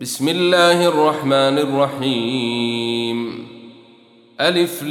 بسم الله الرحمن الرحيم. ألف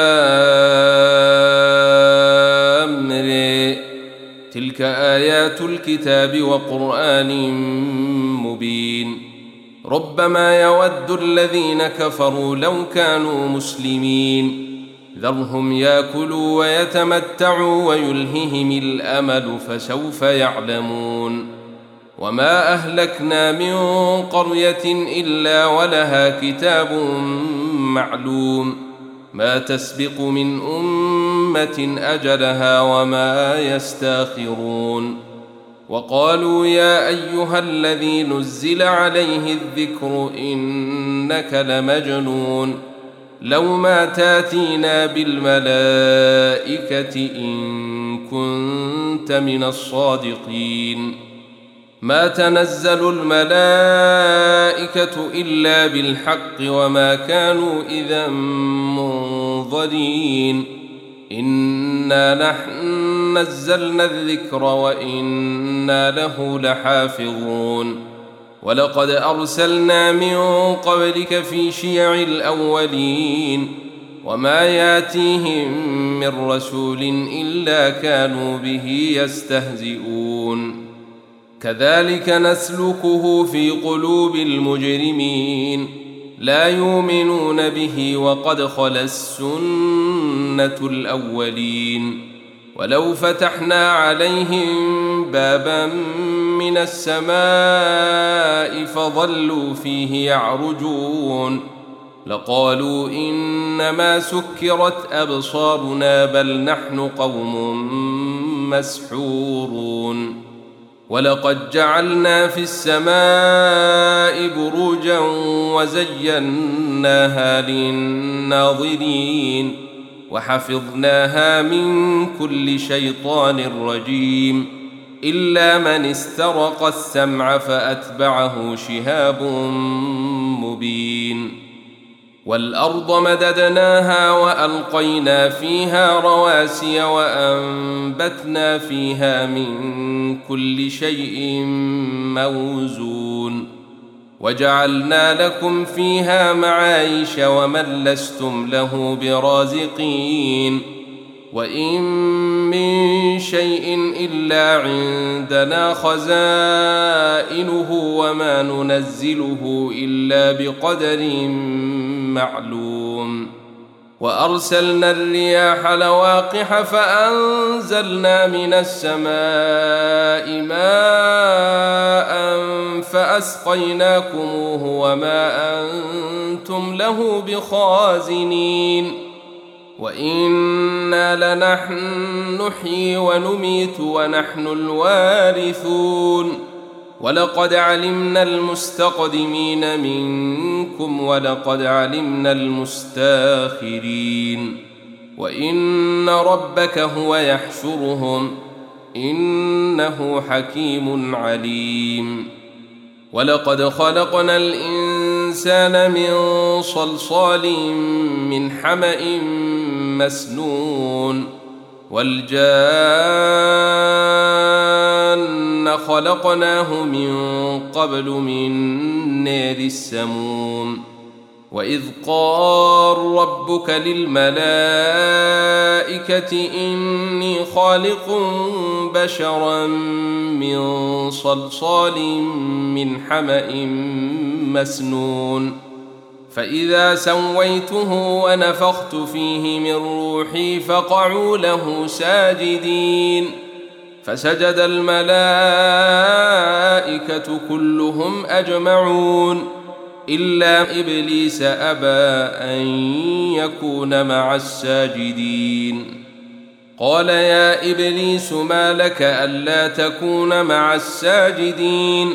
لام ر. تلك آيات الكتاب وقرآن مبين. ربما يود الذين كفروا لو كانوا مسلمين. ذرهم يأكلوا ويتمتعوا ويلههم الأمل فسوف يعلمون. وما أهلكنا من قرية إلا ولها كتاب معلوم ما تسبق من أمة أجلها وما يستاخرون. وقالوا يا أيها الذي نزل عليه الذكر إنك لمجنون لو ما تاتينا بالملائكة إن كنت من الصادقين. ما تنزل الملائكة إلا بالحق وما كانوا إذا منظرين. إنا نحن نزلنا الذكر وإنا له لحافظون. ولقد أرسلنا من قبلك في شيع الأولين وما ياتيهم من رسول إلا كانوا به يستهزئون. كذلك نسلكه في قلوب المجرمين لا يؤمنون به وقد خلت السنة الأولين. ولو فتحنا عليهم بابا من السماء فظلوا فيه يعرجون لقالوا إنما سكرت أبصارنا بل نحن قوم مسحورون. ولقد جعلنا في السماء بروجا وزيناها للناظرين وحفظناها من كل شيطان رجيم إلا من استرق السمع فأتبعه شهاب مبين. والأرض مددناها وألقينا فيها رواسي وأنبتنا فيها من كل شيء موزون وجعلنا لكم فيها معايش ومن لستم له برازقين. وإن من شيء إلا عندنا خزائنه وما ننزله إلا بقدر معلوم. وأرسلنا الرياح لواقح فأنزلنا من السماء ماء فأسقيناكموه وما أنتم له بخازنين. وإنا لنحن نحيي ونميت ونحن الوارثون. ولقد علمنا المستقدمين منكم ولقد علمنا المستاخرين. وإن ربك هو يحشرهم إنه حكيم عليم. ولقد خلقنا الإنسان من صلصال من حمأ مسنون والجان خلقناه من قبل من نار السموم. وإذ قال ربك للملائكة إني خالق بشرا من صلصال من حمأ مسنون فإذا سويته ونفخت فيه من روحي فقعوا له ساجدين. فسجد الملائكة كلهم أجمعون إلا إبليس أبى أن يكون مع الساجدين. قال يا إبليس ما لك ألا تكون مع الساجدين؟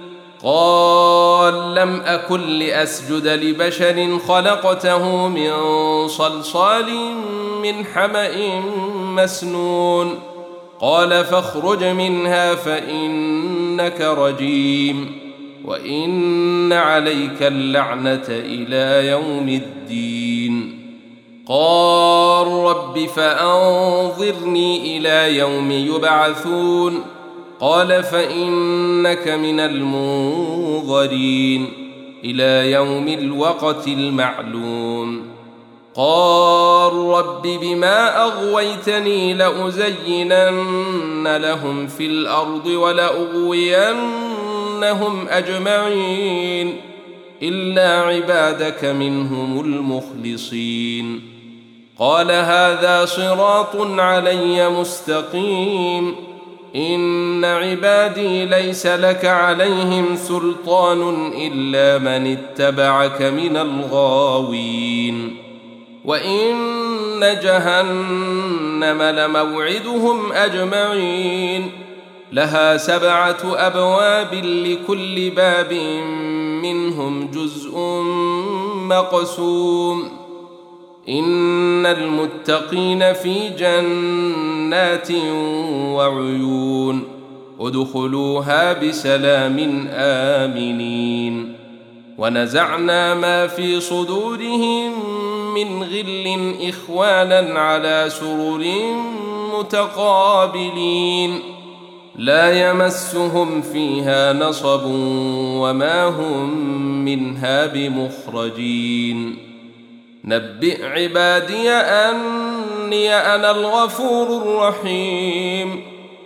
قال لم أكن لأسجد لبشر خلقته من صلصال من حمأ مسنون. قال فاخرج منها فإنك رجيم وإن عليك اللعنة إلى يوم الدين. قال رب فأنظرني إلى يوم يبعثون. قال فإنك من المنظرين إلى يوم الوقت المعلوم. قال رب بما أغويتني لأزينن لهم في الأرض ولأغوينهم أجمعين إلا عبادك منهم المخلصين. قال هذا صراط علي مستقيم إن عبادي ليس لك عليهم سلطان إلا من اتبعك من الغاوين. وإن جهنم لموعدهم أجمعين لها 7 أبواب لكل باب منهم جزء مقسوم. إن المتقين في جنات وعيون ادخلوها بسلام آمنين. ونزعنا ما في صدورهم من غل إخوانا على سرر متقابلين لا يمسهم فيها نصب وما هم منها بمخرجين. نبئ عبادي أني أنا الغفور الرحيم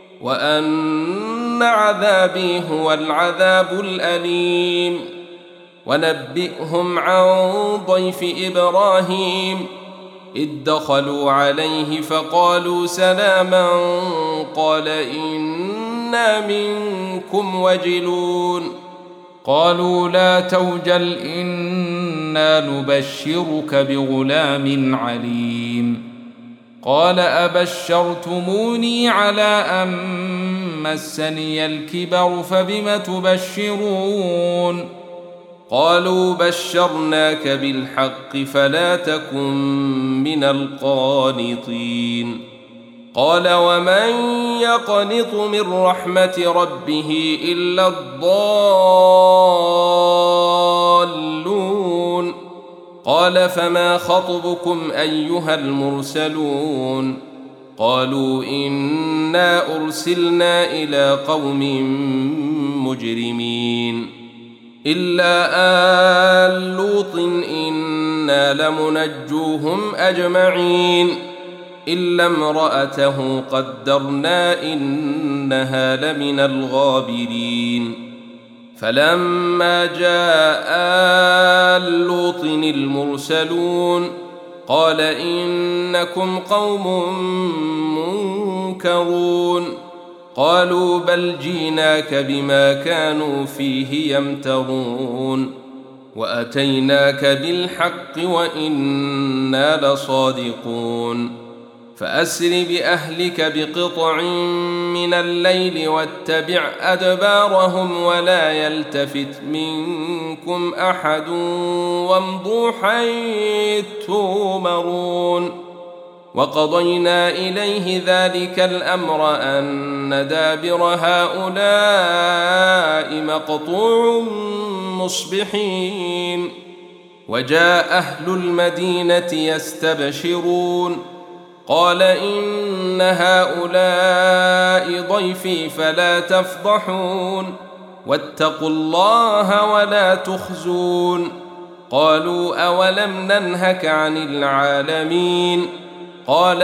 وأن عذابي هو العذاب الأليم. ونبئهم عن ضيف إبراهيم إذ دخلوا عليه فقالوا سلاما قال إنا منكم وجلون قالوا لا توجل إنا نبشرك بغلام عليم. قال أبشرتموني على أن مسني الكبر فبم تبشرون قالوا بشرناك بالحق فلا تكن من القانطين. قال ومن يقنط من رحمة ربه إلا الضالون. قال فما خطبكم أيها المرسلون قالوا إنا أرسلنا إلى قوم مجرمين إلا آل لوط إنا لمنجوهم أجمعين إلا امرأته قدرنا إنها لمن الغابرين. فلما جاء آل لوط المرسلون قال إنكم قوم منكرون قالوا بل جيناك بما كانوا فيه يمترون وأتيناك بالحق وإنا لصادقون. فأسر بأهلك بقطع من الليل واتبع أدبارهم ولا يلتفت منكم أحد وامضوا حيث تؤمرون. وقضينا إليه ذلك الأمر أن دابر هؤلاء مقطوع مصبحين. وجاء أهل المدينة يستبشرون قال إن هؤلاء ضيفي فلا تفضحون واتقوا الله ولا تخزون. قالوا أولم ننهك عن العالمين قال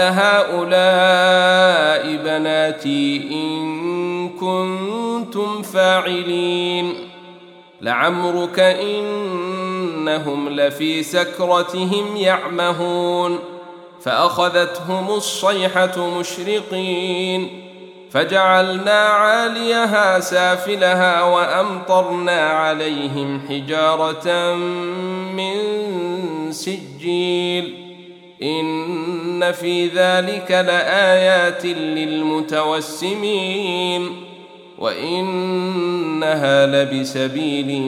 هؤلاء بناتي إن كنتم فاعلين. لعمرك إنهم لفي سكرتهم يعمهون فأخذتهم الصيحة مشرقين فجعلنا عاليها سافلها وأمطرنا عليهم حجارة من سجيل إن في ذلك لآيات للمتوسمين وإنها لبسبيل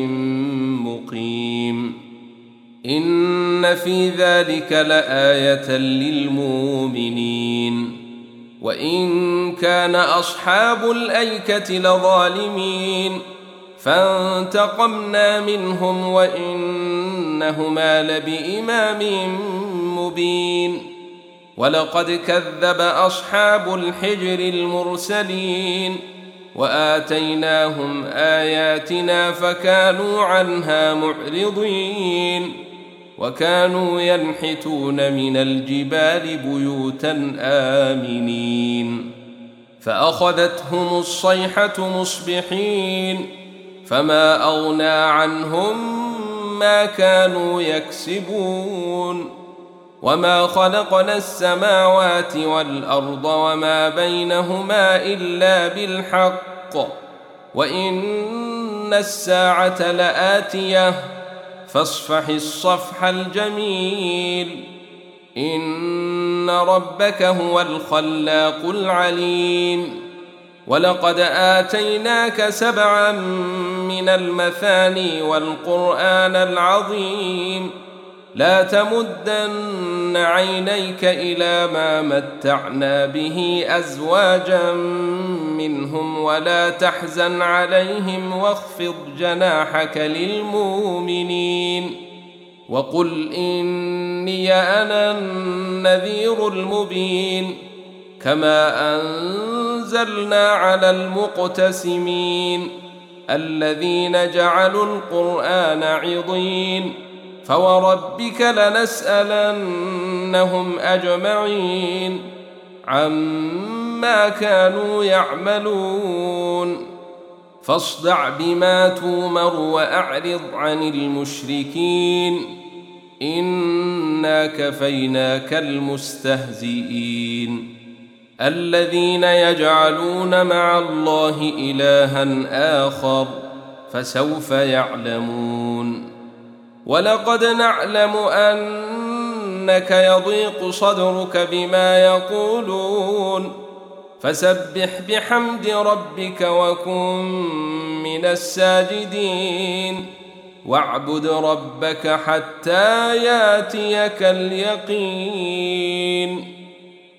مقيم. إن في ذلك لآية للمؤمنين. وإن كان أصحاب الأيكة لظالمين فانتقمنا منهم وإنهما لبإمام مبين. ولقد كذب أصحاب الحجر المرسلين وآتيناهم آياتنا فكانوا عنها معرضين وكانوا ينحتون من الجبال بيوتا آمنين فأخذتهم الصيحة مصبحين فما أغنى عنهم ما كانوا يكسبون وما خلقنا السماوات والأرض وما بينهما إلا بالحق وإن الساعة لآتية فاصفح الصفح الجميل إن ربك هو الخلاق العليم ولقد آتيناك 7 من المثاني والقرآن العظيم لا تمدن عينيك إلى ما متعنا به أزواجا منهم ولا تحزن عليهم واخفض جناحك للمؤمنين وقل إني أنا النذير المبين كما أنزلنا على المقتسمين الذين جعلوا القرآن عضين فوربك لنسألنهم أجمعين عما كانوا يعملون فاصدع بما تومر وأعرض عن المشركين إنا كفيناك المستهزئين الذين يجعلون مع الله إلها آخر فسوف يعلمون ولقد نعلم أنك يضيق صدرك بما يقولون فسبح بحمد ربك وكن من الساجدين واعبد ربك حتى ياتيك اليقين